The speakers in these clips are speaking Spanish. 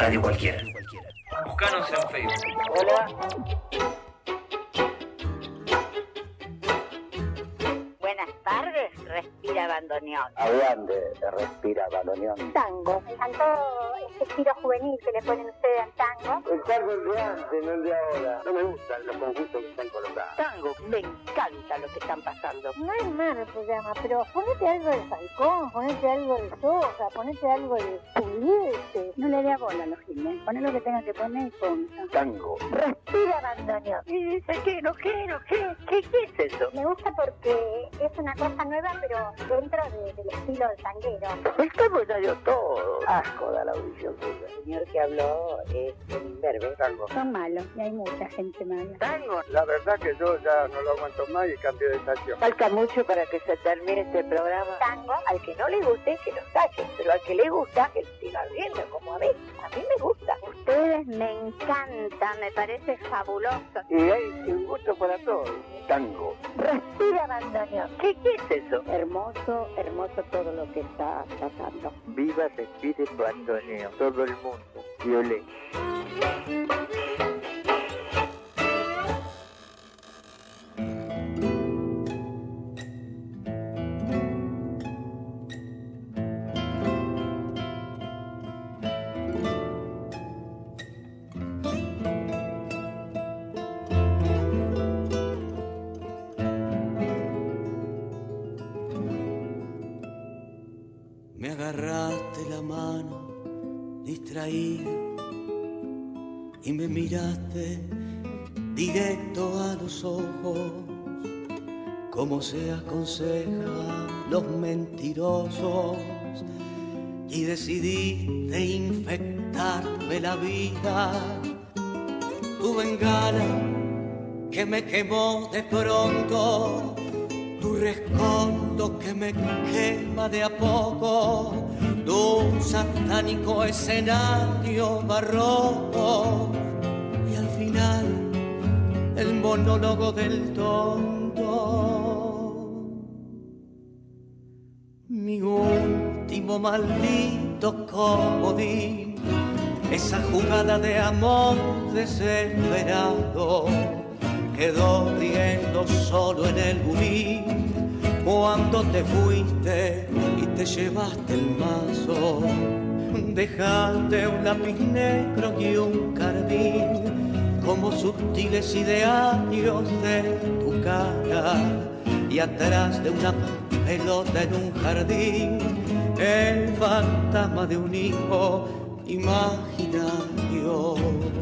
radio cualquiera. Búscanos en Facebook. Hola. Buenas tardes, respira bandoneón. Hablan de respira bandoneón. Tango. Me encantó este estilo juvenil que le ponen ustedes al tango. El tango es de antes, no el de ahora. No me gustan los conjuntos que están colocados. Tango, me encanta lo que están pasando. No es malo el programa, pero ponete algo de Falcón, ponete algo de Sosa, ponete algo de Pugliese. No le dé bola a los giles. Poné lo que tenga que poner y punto. Tango. Respira bandoneón. Y dice, ¿qué es eso? Me gusta porque es una cosa nueva, pero dentro del estilo del tanguero. El tango ya dio todo. Asco da la audición suya. El señor que habló es el imberbe. Tango. Son malos y hay mucha gente mala. Tango. La verdad que yo ya no lo aguanto más y cambio de estación. Falta mucho para que se termine este programa. Tango. Al que no le guste, que lo saque. Pero al que le gusta, que lo siga viendo, como a mí. A mí me gusta. Ustedes me encantan, me parece fabuloso. Y hay un gusto para todos. Tango. Respira bandoneón. ¿Qué es eso? Hermoso, hermoso todo lo que está pasando. Viva el espíritu bandoneón. Todo el mundo. Violé. Me agarraste la mano distraída y me miraste directo a los ojos, como se aconseja a los mentirosos, y decidiste infectarme la vida. Tu bengala que me quemó de pronto, tu rescoldo que me quema de a poco, tu satánico escenario barroco, y al final el monólogo del tonto. Mi último maldito comodín, esa jugada de amor desesperado, quedó riendo solo en el bulín cuando te fuiste y te llevaste el mazo. Dejaste un lápiz negro y un carbín como sutiles idearios de tu cara, y atrás de una pelota en un jardín el fantasma de un hijo imaginario.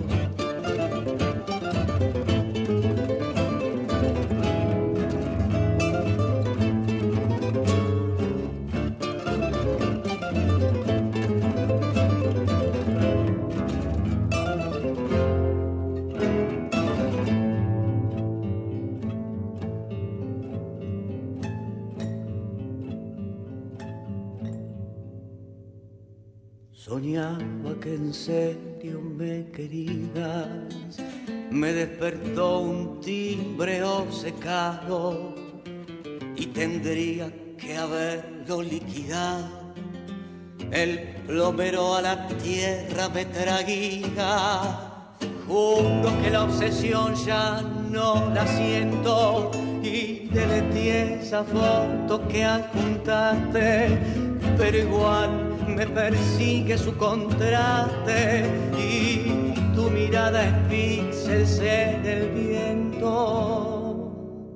Soñaba que en serio me querías, me despertó un timbre obcecado y tendría que haberlo liquidado. El plomero a la tierra me traguía. Juro que la obsesión ya no la siento y deleté esa foto que adjuntaste, pero igual me persigue su contraste y tu mirada es píxeles en el viento.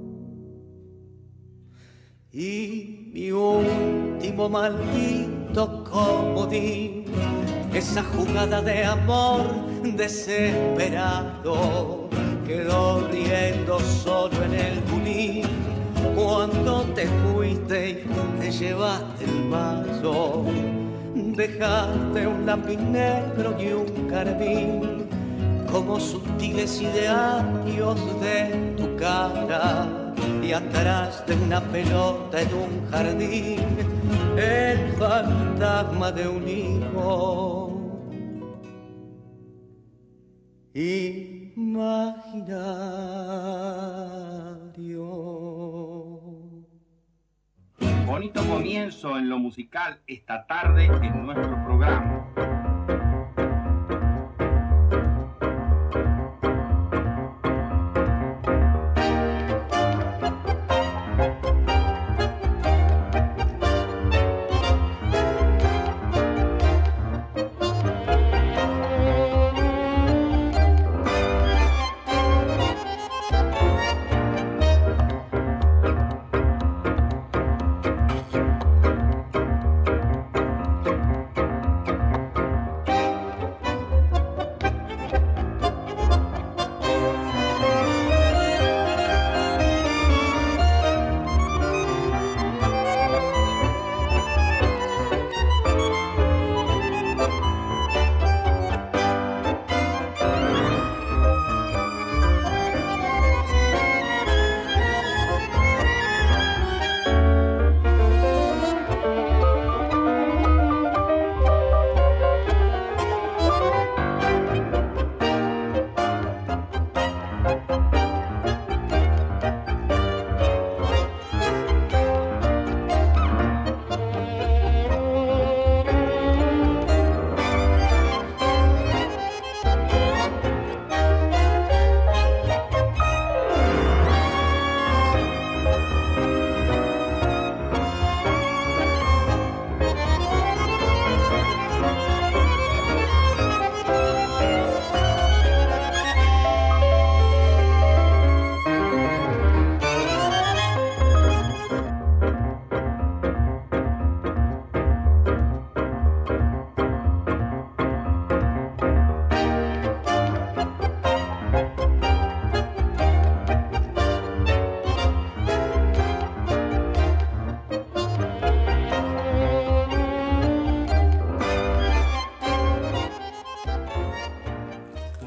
Y mi último maldito comodín, esa jugada de amor desesperado, quedó riendo solo en el bulín cuando te fuiste y te llevaste el vaso. Dejaste un lápiz negro y un carbín como sutiles idearios de tu cara, y atrás de una pelota en un jardín el fantasma de un hijo imaginario. Bonito comienzo en lo musical esta tarde en nuestro programa.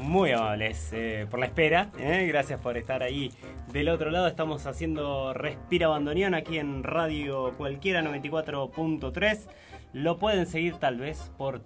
Muy amables por la espera, gracias por estar ahí del otro lado. Estamos haciendo Respira Bandoneón aquí en Radio Cualquiera 94.3. Lo pueden seguir tal vez por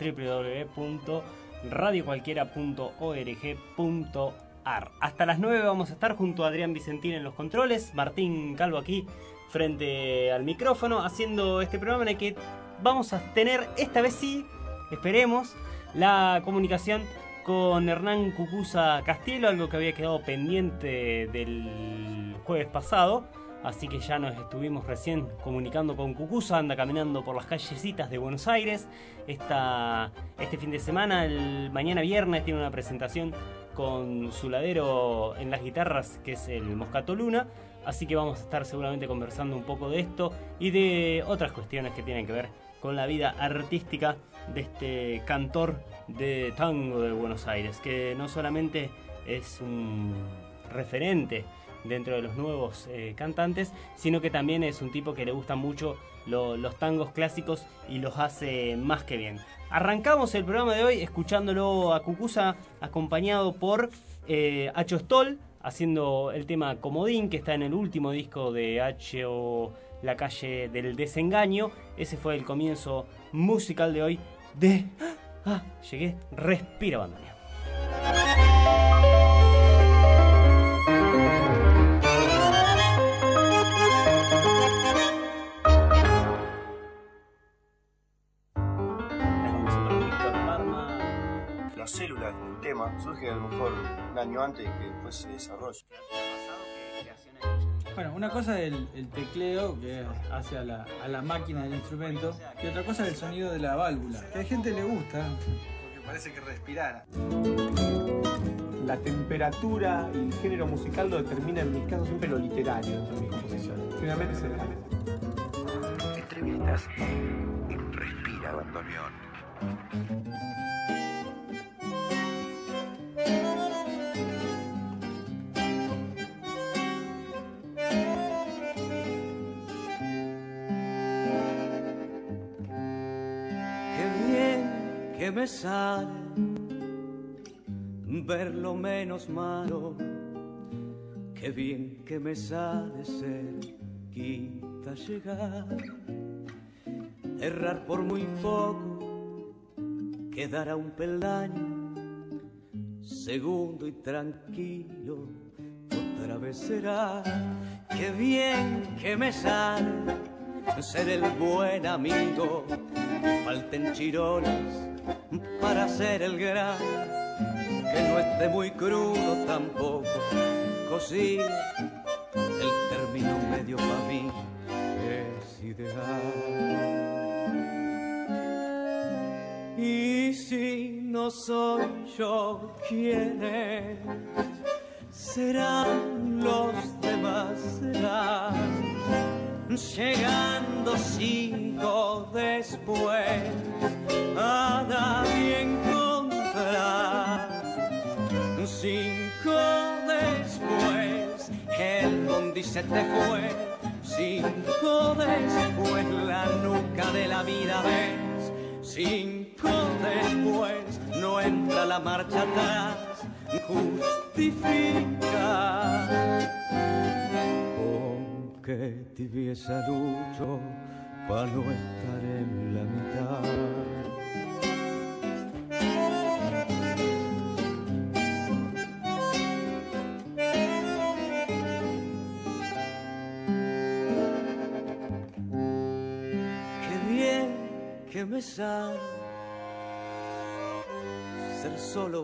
www.radiocualquiera.org.ar. Hasta las 9 vamos a estar junto a Adrián Vicentín en los controles, Martín Calvo aquí frente al micrófono, haciendo este programa en el que vamos a tener, esta vez sí, esperemos, la comunicación con Hernán Cucuza Castielo, algo que había quedado pendiente del jueves pasado. Así que ya nos estuvimos recién comunicando con Cucuza, anda caminando por las callecitas de Buenos Aires. Este fin de semana, el mañana viernes, tiene una presentación con su ladero en las guitarras, que es el Moscato Luna. Así que vamos a estar seguramente conversando un poco de esto y de otras cuestiones que tienen que ver con la vida artística de este cantor de tango de Buenos Aires, que no solamente es un referente dentro de los nuevos cantantes, sino que también es un tipo que le gustan mucho los tangos clásicos y los hace más que bien. Arrancamos el programa de hoy escuchándolo a Cucuza, acompañado por Acho Stoll, haciendo el tema Comodín, que está en el último disco de Acho, La Calle del Desengaño. Ese fue el comienzo musical de hoy de... llegué, Respira Bandoneón. La célula del tema surge a lo mejor un año antes que después se desarrolla. Bueno, una cosa es el tecleo que hace a la máquina del instrumento y otra cosa es el sonido de la válvula, que a la gente le gusta porque parece que respirara. La temperatura y el género musical lo determina en mi caso siempre lo literario en mis composiciones. Finalmente se da. Entrevistas en Respira Bandoneón. Que me sale ver lo menos malo, qué bien que me sale cerquita llegar, errar por muy poco, quedar a un peldaño, segundo y tranquilo, otra vez será, qué bien que me sale ser el buen amigo, falten chirolas para ser el gran, que no esté muy crudo tampoco, cocido, el término medio para mí es ideal. Y si no soy yo, ¿quién es? Serán los demás, serán, llegando 5 después, a nadie encontrar. 5 después, el bondi se te fue. 5 después, la nuca de la vida ves. 5 después, no entra la marcha atrás, justifica. Que tibieza lucho para no estar en la mitad. Qué bien que me sale ser solo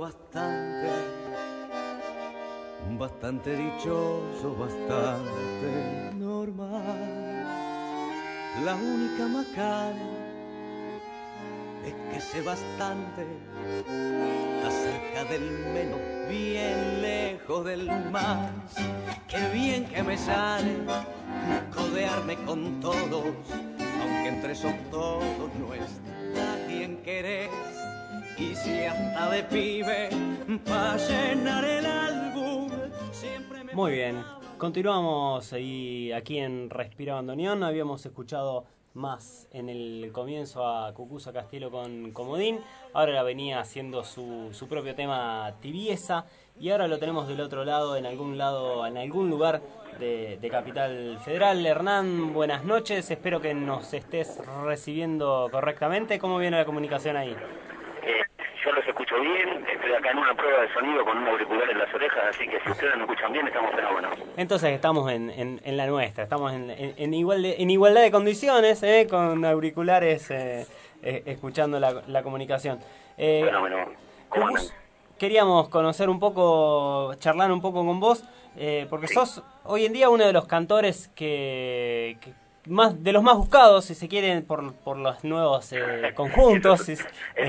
bastante dichoso, bastante normal. La única macana es que sé bastante acerca del menos, bien lejos del más. Qué bien que me sale codearme con todos, aunque entre esos todos no está quien querés. Y si hasta de pibe pa' llenar el álbum siempre me... Muy bien, continuamos ahí aquí en Respira Bandoneón. Habíamos escuchado más en el comienzo a Cucuza Castielo con Comodín, ahora venía haciendo su propio tema Tibieza, y ahora lo tenemos del otro lado, en algún lugar de Capital Federal. Hernán, buenas noches, espero que nos estés recibiendo correctamente. ¿Cómo viene la comunicación ahí? Yo los escucho bien, estoy acá en una prueba de sonido con un auricular en las orejas, así que si ustedes me escuchan bien, estamos fenómenos. Entonces estamos en la nuestra, estamos en igualdad de condiciones, con auriculares, escuchando la comunicación. Fenómeno. ¿Cómo andan? Queríamos conocer un poco, charlar un poco con vos, porque sos hoy en día uno de los cantores que de los más buscados, si se quieren, por los nuevos conjuntos. Eso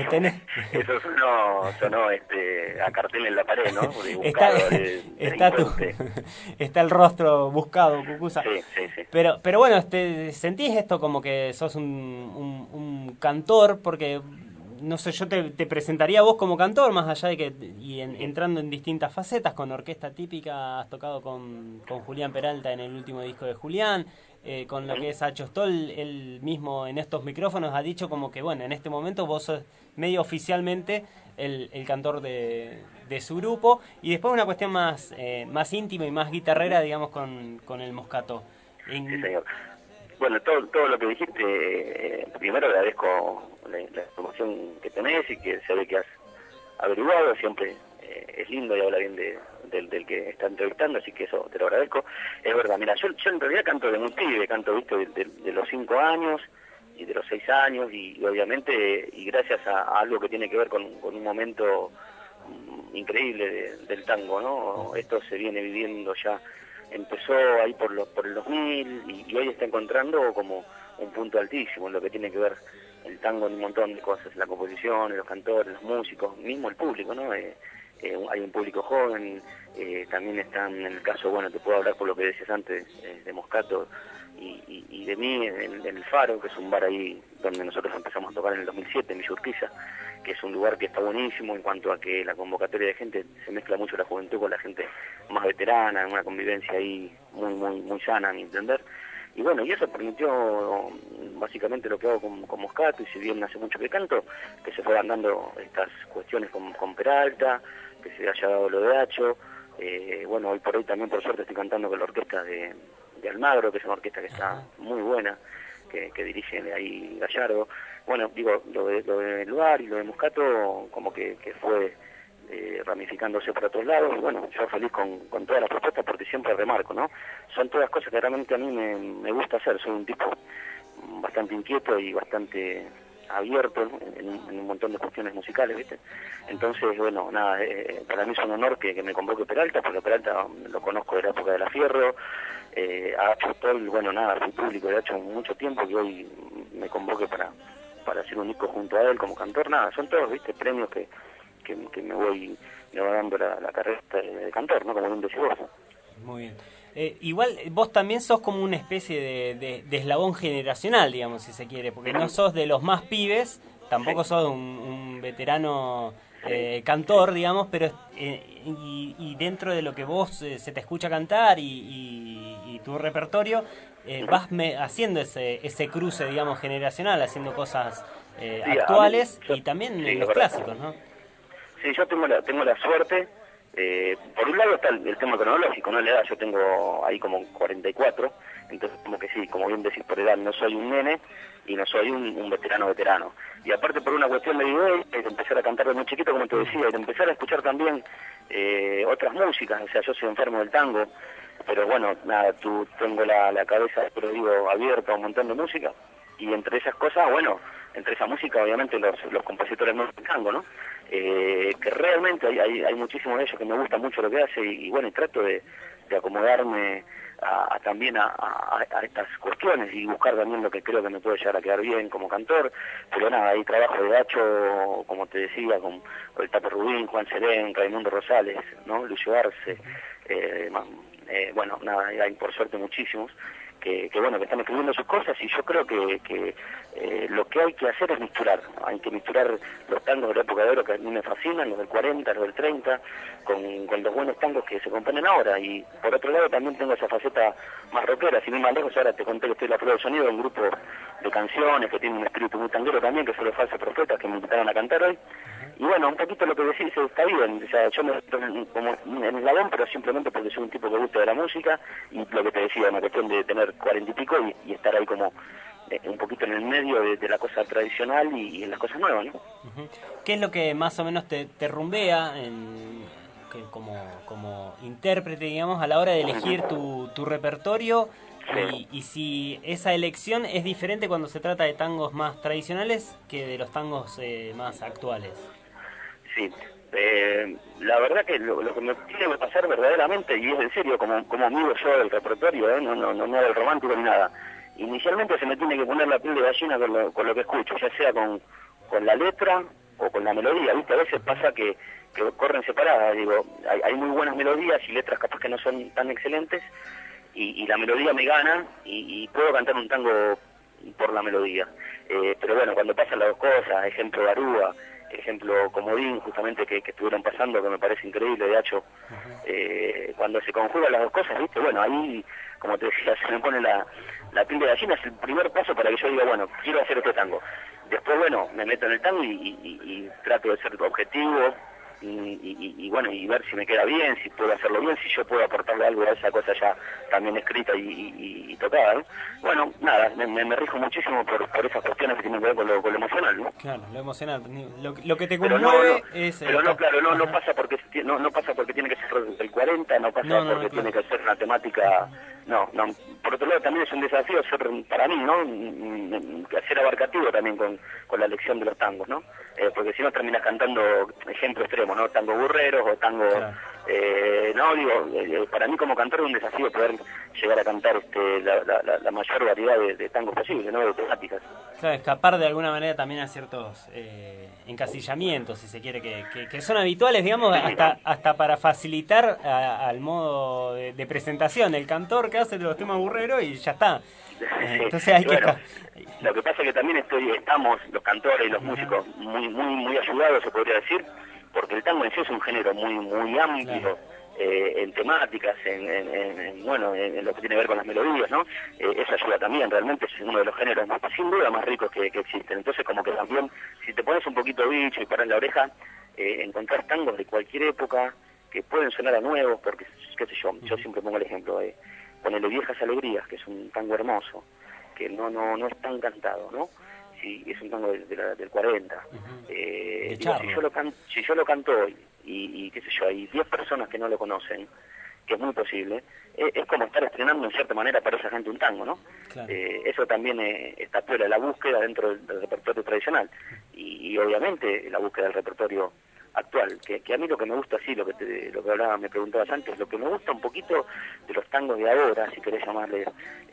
sonó a cartel en la pared, ¿no? De buscado, está el rostro buscado, Cucuza. Sí. Pero bueno, ¿sentís esto como que sos un cantor? Porque, no sé, yo te presentaría a vos como cantor, más allá de que entrando en distintas facetas, con orquesta típica, has tocado con Julián Peralta en el último disco de Julián, con lo que es Acho Stoll, él mismo en estos micrófonos ha dicho como que, bueno, en este momento vos sos medio oficialmente el cantor de su grupo, y después una cuestión más íntima y más guitarrera, digamos, con el Moscato. Sí, señor. Bueno, todo lo que dijiste, primero agradezco la información que tenés y que se ve que has averiguado, siempre es lindo y habla bien del que está entrevistando, así que eso te lo agradezco. Es verdad, mira, yo en realidad canto de muy pibe, canto de los 5 años y de los 6 años, y obviamente, y gracias a algo que tiene que ver con un momento increíble del tango, ¿no? Esto se viene viviendo ya, empezó ahí por el 2000 y hoy está encontrando como un punto altísimo en lo que tiene que ver el tango en un montón de cosas, la composición, los cantores, los músicos, mismo el público, ¿no? Hay un público joven, también están, en el caso, bueno, te puedo hablar por lo que decías antes, de Moscato y de mí, en el Faro, que es un bar ahí donde nosotros empezamos a tocar en el 2007, en Villa Urquiza, que es un lugar que está buenísimo en cuanto a que la convocatoria de gente, se mezcla mucho la juventud con la gente más veterana, en una convivencia ahí muy sana, a mi entender. Y bueno, y eso permitió básicamente lo que hago con Moscato, y si bien hace mucho que canto, que se fueran dando estas cuestiones con Peralta, que se haya dado lo de Acho. Bueno, hoy por hoy también, por suerte, estoy cantando con la orquesta de Almagro, que es una orquesta que está muy buena, que dirige ahí Gallardo. Bueno, digo, lo de Luar y lo de Moscato como que fue ramificándose por otros lados, y bueno, yo feliz con todas las propuestas, porque siempre remarco, ¿no? Son todas cosas que realmente a mí me gusta hacer. Soy un tipo bastante inquieto y bastante abierto en un montón de cuestiones musicales, ¿viste? Entonces, bueno, nada, para mí es un honor que me convoque Peralta, porque Peralta lo conozco de la época de La Fierro, ha hecho todo, bueno, nada, fui público de hecho mucho tiempo, que hoy me convoque para hacer un disco junto a él como cantor. Nada, son todos, ¿viste?, premios que me va dando la carrera de cantor, ¿no? Como bien decís vos. Muy bien. Igual vos también sos como una especie de eslabón generacional, digamos, si se quiere, porque no sos de los más pibes, tampoco sos un veterano cantor, digamos, pero y dentro de lo que vos se te escucha cantar y tu repertorio, vas haciendo ese cruce, digamos, generacional, haciendo cosas actuales y también en los clásicos, ¿no? Sí, yo tengo la suerte. Por un lado está el tema cronológico, ¿no? La edad, yo tengo ahí como 44, entonces como que sí, como bien decís, por edad no soy un nene y no soy un veterano. Y aparte por una cuestión de video, de empezar a cantar de muy chiquito, como te decía, y de empezar a escuchar también otras músicas. O sea, yo soy enfermo del tango, pero bueno, nada, tengo la cabeza, pero digo, abierta a un montón de música, y entre esas cosas, bueno, entre esa música obviamente los compositores nuevos del tango, ¿no? Que realmente hay muchísimos de ellos que me gusta mucho lo que hace, y bueno, y trato de acomodarme también a estas cuestiones y buscar también lo que creo que me puede llegar a quedar bien como cantor. Pero nada, hay trabajo de Dacho, como te decía, con el Tato Rubín, Juan Serén, Raimundo Rosales, ¿no? Lucio Arce, bueno, nada, hay por suerte muchísimos. bueno, que están escribiendo sus cosas, y yo creo que lo que hay que hacer es misturar. Hay que misturar los tangos de la época de oro, que a mí me fascinan, los del 40, los del 30, con los buenos tangos que se componen ahora. Y por otro lado también tengo esa faceta más rockera, sin ir más lejos. Ahora te conté que estoy en la Flor del Sonido, un grupo de canciones que tiene un espíritu muy tanguero también, que son los Falsos Profetas, que me invitaron a cantar hoy. Y bueno, un poquito lo que decís está bien, o sea, yo me meto como en el ladón, pero simplemente porque soy un tipo que gusta de la música, y lo que te decía, una cuestión de tener 40 y pico y estar ahí como un poquito en el medio de la cosa tradicional y en las cosas nuevas, ¿no? ¿Qué es lo que más o menos te rumbea como intérprete, digamos, a la hora de elegir tu repertorio? Y si esa elección es diferente cuando se trata de tangos más tradicionales que de los tangos más actuales. Sí, la verdad que lo que me tiene que pasar verdaderamente, y es en serio, como amigo yo del repertorio, no del romántico ni nada, inicialmente se me tiene que poner la piel de gallina con lo que escucho, ya sea con la letra o con la melodía, ¿viste? A veces pasa que corren separadas, digo, hay muy buenas melodías y letras capaz que no son tan excelentes, y la melodía me gana y puedo cantar un tango por la melodía. Pero bueno, cuando pasan las dos cosas, ejemplo Garúa, ejemplo Comodín, justamente que estuvieron pasando, que me parece increíble, de hecho, cuando se conjugan las dos cosas, ¿viste? Bueno, ahí, como te decía, se me pone la piel de gallina, es el primer paso para que yo diga, bueno, quiero hacer este tango. Después, bueno, me meto en el tango y trato de ser objetivo, y bueno, y ver si me queda bien, si puedo hacerlo bien, si yo puedo aportarle algo a esa cosa ya también escrita y tocada, ¿no? Bueno, nada, me rijo muchísimo por esas cuestiones que tienen que ver con lo emocional, ¿no? Claro, lo emocional, lo que te conmueve es... Pero no, claro, no pasa porque pasa porque tiene que ser del 40, no pasa porque tiene que ser una temática... No, por otro lado también es un desafío ser, para mí, ¿no? Ser abarcativo también con la elección de los tangos, ¿no? Porque si no terminas cantando ejemplo extremo, ¿no? Tango burreros o tango... Claro. No, digo, para mí como cantor es un desafío poder llegar a cantar la mayor variedad de tangos posible, ¿no? De temáticas. Claro, escapar de alguna manera también a ciertos encasillamientos, si se quiere, que son habituales, digamos, hasta para facilitar al modo de presentación. El cantor que hace los temas burreros y ya está. Entonces hay bueno, lo que pasa es que también estamos los cantores y los músicos muy ayudados, se podría decir, porque el tango en sí es un género muy amplio, claro. En temáticas, en lo que tiene que ver con las melodías, ¿no? Eso ayuda también, realmente es uno de los géneros sin duda más ricos que existen. Entonces como que también, si te pones un poquito bicho y paras la oreja, encontrás tangos de cualquier época que pueden sonar a nuevos, porque, qué sé yo siempre pongo el ejemplo, ponele Viejas Alegrías, que es un tango hermoso, que no es tan cantado, ¿no? Sí, es un tango del 40. Digo, si yo lo canto hoy, y qué sé yo, hay 10 personas que no lo conocen, que es muy posible, es como estar estrenando en cierta manera para esa gente un tango, ¿no? Claro. Eso también está fuera de la búsqueda dentro del repertorio tradicional, y obviamente la búsqueda del repertorio actual, que a mí lo que me gusta, sí, lo que hablaba, me preguntabas antes, lo que me gusta un poquito de los tangos de ahora, si querés llamarles,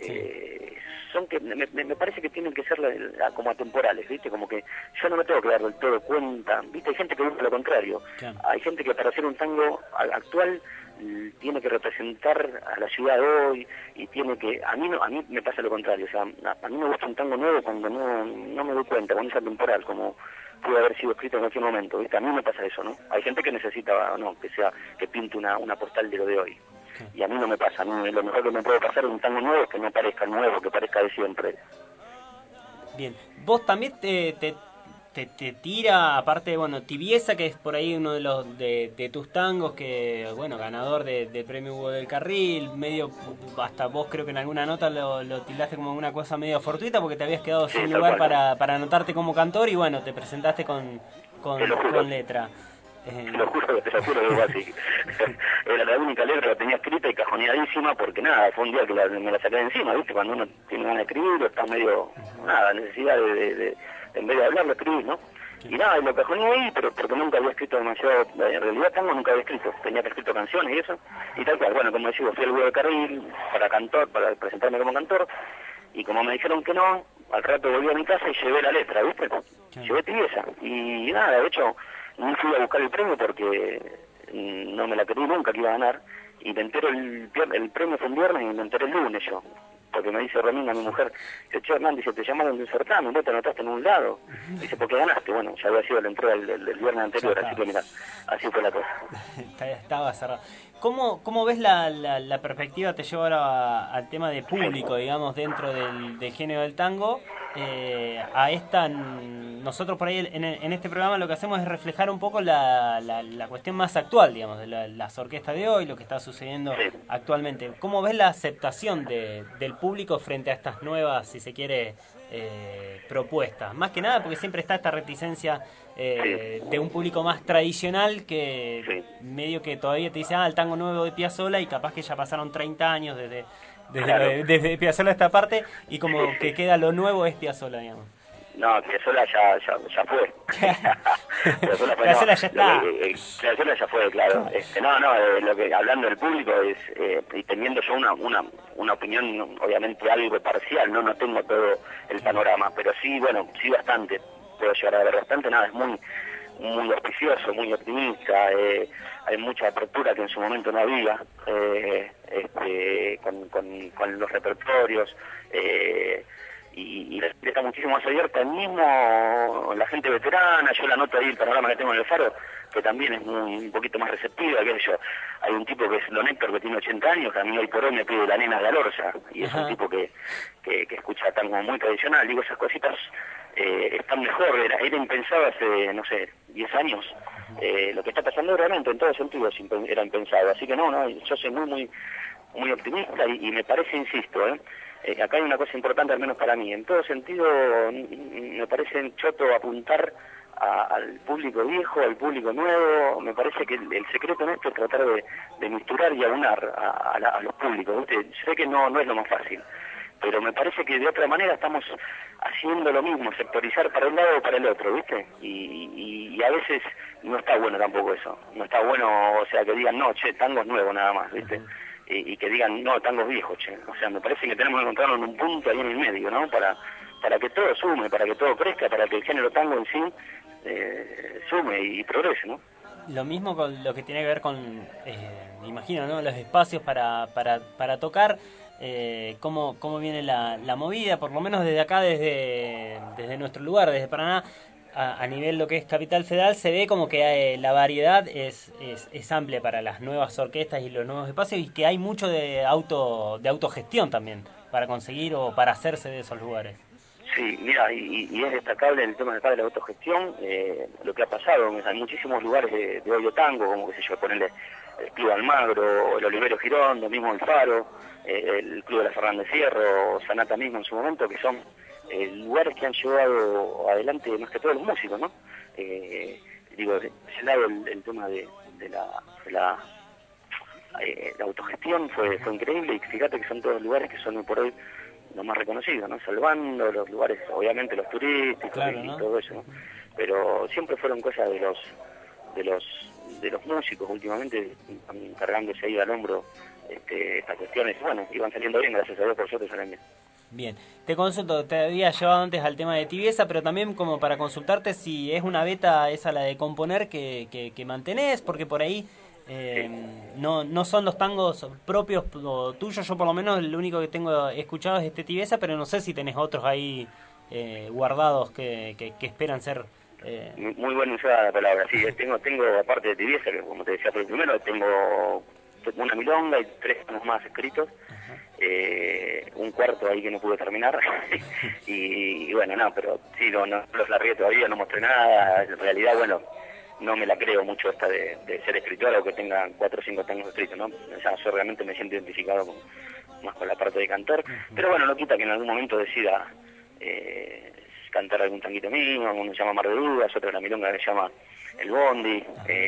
son que me parece que tienen que ser como atemporales, ¿viste? Como que yo no me tengo que dar del todo cuenta, ¿viste? Hay gente que busca lo contrario, hay gente que para hacer un tango actual tiene que representar a la ciudad hoy, y tiene que, a mí me pasa lo contrario, o sea, a mí me gusta un tango nuevo cuando no me doy cuenta, cuando es atemporal, como puede haber sido escrito en cualquier momento, ¿viste? A mí me pasa eso, ¿no? Hay gente que necesita, que pinte una postal de lo de hoy. Y a mí no me pasa, a mí lo mejor que me puede pasar es un tango nuevo, que no parezca nuevo, que parezca de siempre. Bien, vos también te tira, aparte, Tibieza, que es por ahí uno de tus tangos, que, ganador del premio Hugo del Carril, medio, hasta vos creo que en alguna nota lo tildaste como una cosa medio fortuita, porque te habías quedado sin lugar para anotarte como cantor, y te presentaste con letra. Te lo juro que es así. Era la única letra que la tenía escrita y cajoneadísima, porque nada, fue un día que me la saqué de encima, ¿viste? Cuando uno tiene ganas de escribir, está medio, necesidad de en vez de hablar, lo escribir, ¿no? Y nada, y lo cajoneé ahí, pero porque nunca había escrito demasiado, en realidad tango nunca había escrito, tenía que escrito canciones y eso, y tal cual, como decía, fui al Hugo de Carril para presentarme como cantor, y como me dijeron que no, al rato volví a mi casa y llevé la letra, ¿viste? Llevé Tibieza, y nada, de hecho, no fui a buscar el premio porque no me la creí nunca que iba a ganar, y me entero el premio fue un viernes y me enteré el lunes yo. porque me dice Romina, mi mujer, que che, Hernán, dice, te llamaron de un certamen, vos te anotaste en un lado. Dice, porque ganaste. Bueno, ya había sido la entrega del viernes anterior, así que mira, así fue la cosa. Estaba cerrado. ¿Cómo ves la perspectiva, te llevo ahora al tema de público, digamos, dentro del género del tango? Nosotros por ahí en este programa lo que hacemos es reflejar un poco la cuestión más actual, digamos, de las orquestas de hoy, lo que está sucediendo actualmente. ¿Cómo ves la aceptación del público frente a estas nuevas, si se quiere, propuestas? Más que nada porque siempre está esta reticencia de un público más tradicional que medio que todavía te dice, el tango nuevo de Piazzolla, y capaz que ya pasaron 30 años desde Piazzolla a esta parte, y como que queda lo nuevo es Piazzolla, digamos. No, Piazzolla ya fue. Piazzolla ya está. Piazzolla ya fue, claro. Lo que hablando del público es, y teniendo yo una opinión obviamente algo parcial, no tengo todo el panorama, pero sí, sí bastante, puedo llegar a ver bastante, es muy auspicioso, muy optimista, hay mucha apertura que en su momento no había, con los repertorios, y la gente está muchísimo más abierta, mismo la gente veterana. Yo la noto ahí, el panorama que tengo en el Faro, que también es un poquito más receptiva, que yo. Hay un tipo que es Don Héctor, que tiene 80 años, que a mí hoy por hoy me pide La Nena de Alorza, y es un tipo que escucha tango muy tradicional. Digo, esas cositas están mejor, era impensado hace, 10 años. Lo que está pasando realmente, en todos sentidos, era impensado. Así que yo soy muy optimista, y me parece, insisto, acá hay una cosa importante, al menos para mí. En todo sentido, me parece choto apuntar al público viejo, al público nuevo. Me parece que el secreto en esto es tratar de misturar y aunar a los públicos, ¿viste? Sé que no es lo más fácil, pero me parece que de otra manera estamos haciendo lo mismo, sectorizar para un lado o para el otro, ¿viste? Y a veces no está bueno tampoco eso. No está bueno, o sea, que digan, tango es nuevo nada más, ¿viste? Y que digan, tango es viejo, O sea, me parece que tenemos que encontrarnos en un punto ahí en el medio, ¿no? Para que todo sume, para que todo crezca, para que el género tango en sí sume y progrese, ¿no? Lo mismo con lo que tiene que ver con, me imagino, ¿no? Los espacios para tocar, cómo viene la movida, por lo menos desde acá, desde nuestro lugar, desde Paraná. A nivel lo que es Capital Federal, se ve como que la variedad es amplia para las nuevas orquestas y los nuevos espacios, y que hay mucho de autogestión también para conseguir o para hacerse de esos lugares. Sí, mira, y es destacable en el tema de la autogestión lo que ha pasado. Hay muchísimos lugares de hoyo tango, como ponerle el Club Almagro, el Olivero Girón, lo mismo el Faro, el Club de la Fernández Fierro, Sanata mismo en su momento, que son lugares que han llevado adelante más que todos los músicos, ¿no? Digo, de ese lado el tema de la autogestión fue increíble, y fíjate que son todos lugares que son hoy por hoy los más reconocidos, ¿no? Salvando los lugares, obviamente los turísticos, claro, ¿no? Y todo eso, ¿no? Pero siempre fueron cosas de los músicos últimamente, cargándose ahí al hombro estas cuestiones. Bueno, iban saliendo bien, gracias a Dios, por suerte salen bien. Bien, te consulto, te había llevado antes al tema de Tibieza, pero también como para consultarte si es una beta esa la de componer que mantenés, porque por ahí no son los tangos propios tuyos. Yo por lo menos el único que tengo escuchado es Tibieza, pero no sé si tenés otros ahí guardados que esperan ser... Muy buena usada la palabra, sí, tengo aparte de Tibieza, que como te decía por el primero, tengo una milonga y 3 tangos más escritos. Un cuarto ahí que no pude terminar y bueno, pero sí, no los largué todavía, no mostré nada. En realidad, no me la creo mucho esta de ser escritor o que tenga 4 o 5 tangos escritos, ¿no? O sea, yo realmente me siento identificado más con la parte de cantor, pero no quita que en algún momento decida cantar algún tanguito mío. Uno se llama Mar de Dudas, otro la milonga que se llama El Bondi,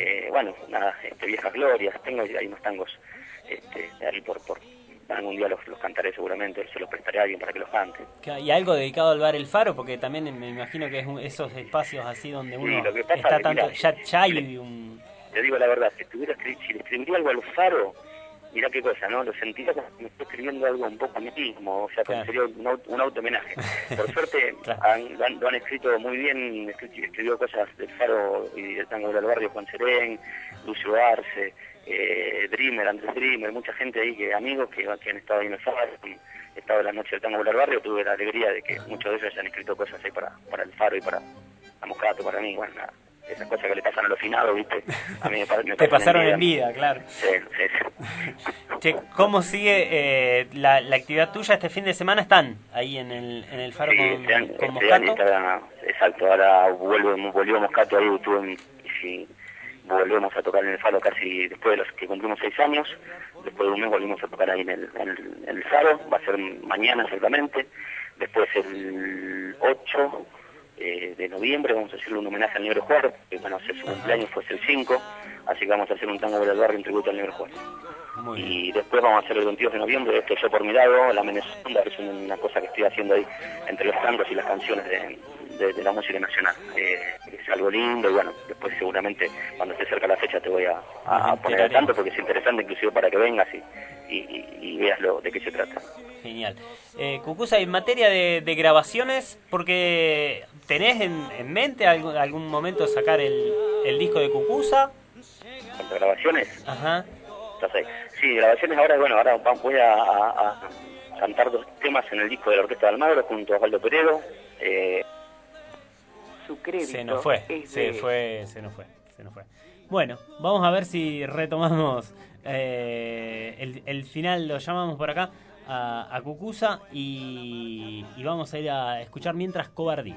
Viejas Glorias. Tengo ahí unos tangos ahí por algún día los cantaré seguramente, se los prestaré a alguien para que los cante. Y algo dedicado al bar El Faro, porque también me imagino que es esos espacios así donde uno lo que pasa está es que, tanto... Mira, ya hay un... Te digo la verdad, si le escribiría algo al Faro, mirá qué cosa, ¿no? Lo sentía como que me estoy escribiendo algo un poco a mí mismo, o sea, como sería un auto-homenaje. Por suerte lo han escrito muy bien, escribió cosas del Faro y del Tango del Barrio, Juan Serén, Lucio Arce, Andrés Dreamer, mucha gente ahí, amigos que han estado ahí en el Faro, han estado en la noche del Tango del Barrio. Tuve la alegría de que muchos de ellos hayan escrito cosas ahí para el Faro y para la Moscato, para mí, bueno, nada. Esas cosas que le pasan a los finados, ¿viste? A mí me te pasaron en vida, claro. Sí. Che, ¿cómo sigue la actividad tuya este fin de semana? ¿Están ahí en el Faro con Moscato? Exacto, ahora volvió Moscato ahí, volvemos a tocar en el Faro casi después de los que cumplimos 6 años. Después de un mes volvimos a tocar ahí en el Faro, va a ser mañana exactamente. Después el 8 de noviembre vamos a hacerle un homenaje al Negro Juárez, que bueno, su cumpleaños fue el 5, así que vamos a hacer un tango del barrio en tributo al Negro Juárez. Y después vamos a hacer el 22 de noviembre, Yo por mi lado, la Menezonda, que es una cosa que estoy haciendo ahí entre los tangos y las canciones de la música nacional. Es algo lindo y bueno, después seguramente cuando esté cerca la fecha te voy a poner al tanto, porque es interesante inclusive para que vengas y veas de qué se trata. Genial. Cucuza, en materia de grabaciones, porque ¿tenés en mente algún momento sacar el disco de Cucuza? ¿Cuántas grabaciones? Ajá. Entonces, sí, grabaciones ahora voy a cantar 2 temas en el disco de la Orquesta de Almagro junto a Osvaldo Peredo. Su crédito se nos fue. Bueno, vamos a ver si retomamos el final, lo llamamos por acá a Cucuza y vamos a ir a escuchar mientras Cobardía.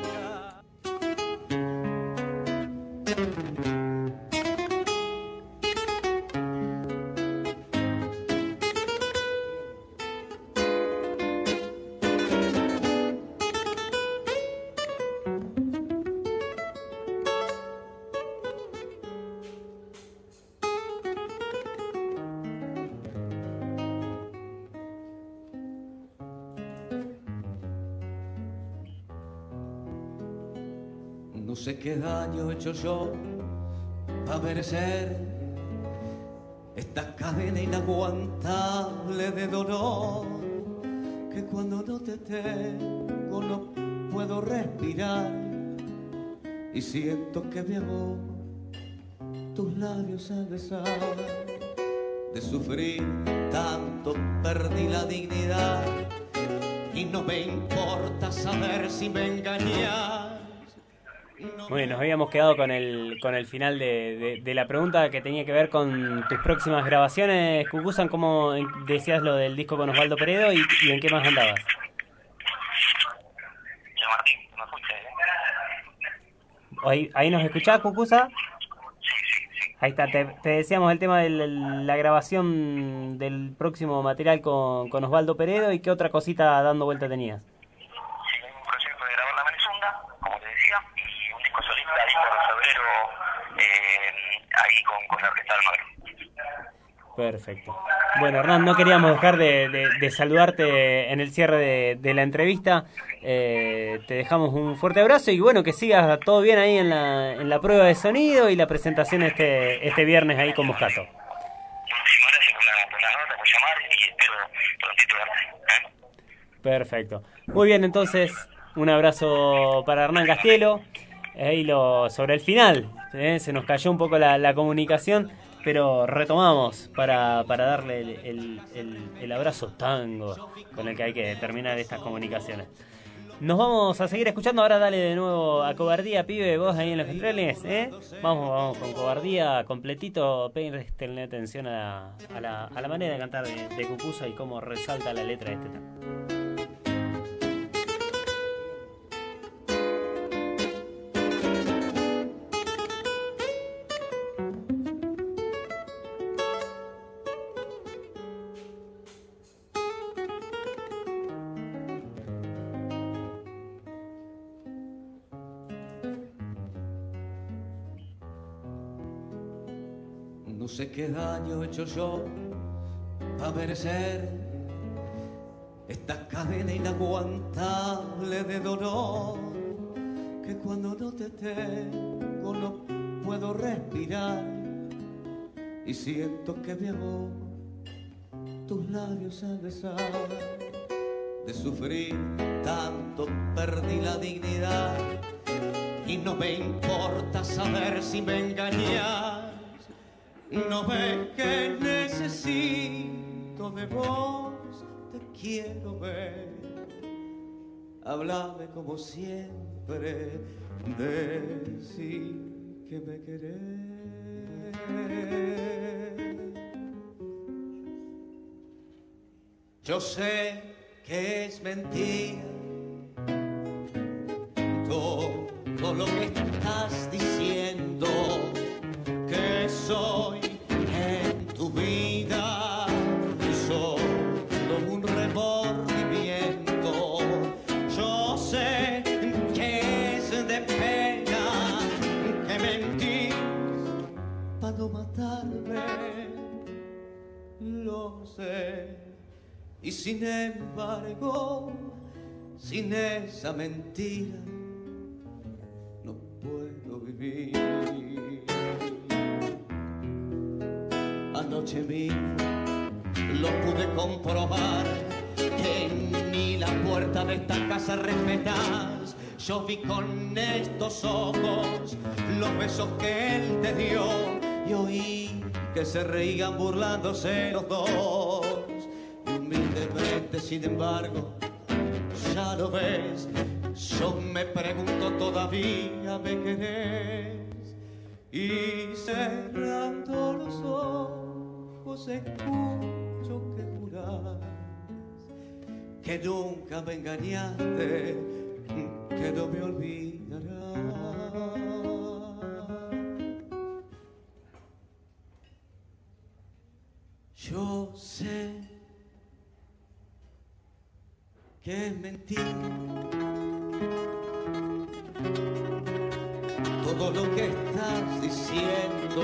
No sé qué daño he hecho yo para merecer esta cadena inaguantable de dolor, que cuando no te tengo no puedo respirar y siento que me hago tus labios al besar. De sufrir tanto perdí la dignidad y no me importa saber si me engañas. Muy bien, nos habíamos quedado con el final de la pregunta que tenía que ver con tus próximas grabaciones, Cucuza. ¿Cómo decías lo del disco con Osvaldo Peredo y en qué más andabas? Martín, ¿me escuchas? ¿Ahí nos escuchás, Cucuza? Sí. Ahí está, te decíamos el tema de la grabación del próximo material con Osvaldo Peredo y qué otra cosita dando vuelta tenías. Sí, hay un proyecto de grabar La Menezonda, como te decía, y un disco solista ahí por febrero, ahí con la Orquesta de Almagro. Perfecto. Bueno, Hernán, no queríamos dejar de saludarte en el cierre de la entrevista. Te dejamos un fuerte abrazo y bueno, que sigas todo bien ahí en la prueba de sonido y la presentación este viernes ahí con Moscato. Muchísimas gracias por la nota, por llamar y espero prontito verte. Perfecto. Muy bien, entonces, un abrazo para Hernán Castielo. Ahí sobre el final, se nos cayó un poco la comunicación, pero retomamos para darle el abrazo tango con el que hay que terminar estas comunicaciones. Nos vamos a seguir escuchando. Ahora dale de nuevo a Cobardía, pibe, vos ahí en los centrales, Vamos con Cobardía completito. Prestenle atención a la manera de cantar de Cucuza y cómo resalta la letra de este tango. No sé qué daño he hecho yo para merecer esta cadena inaguantable de dolor, que cuando no te tengo no puedo respirar y siento que me hago tus labios al besar. De sufrir tanto perdí la dignidad y no me importa saber si me engañas. No ves que necesito de vos, te quiero ver. Háblame como siempre, decí que me querés. Yo sé que es mentira todo lo que estás diciendo, que soy en tu vida solo un remordimiento. Yo sé que es de pena que mentís para no matarme, lo sé. Y sin embargo, sin esa mentira no puedo vivir. Anoche mismo lo pude comprobar, que ni la puerta de esta casa respetás. Yo vi con estos ojos los besos que él te dio y oí que se reían burlándose los dos. Y humildemente, sin embargo, ya lo ves, yo me pregunto todavía me querés. Y cerrando los ojos escucho que jurás que nunca me engañaste, que no me olvidarás. Yo sé que es mentira todo lo que estás diciendo,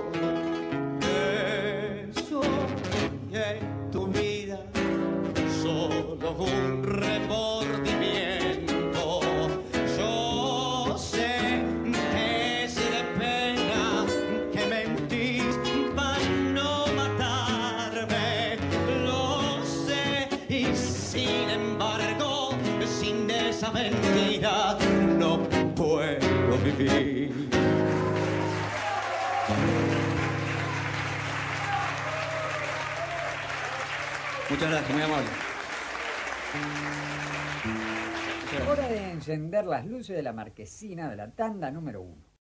que soy en tu vida solo un remordimiento. Yo sé que es de pena que mentís para no matarme, lo sé, y sin embargo, sin esa mentira no puedo vivir. Muchas gracias, muy amable. Hora de encender las luces de la marquesina de la tanda número 1.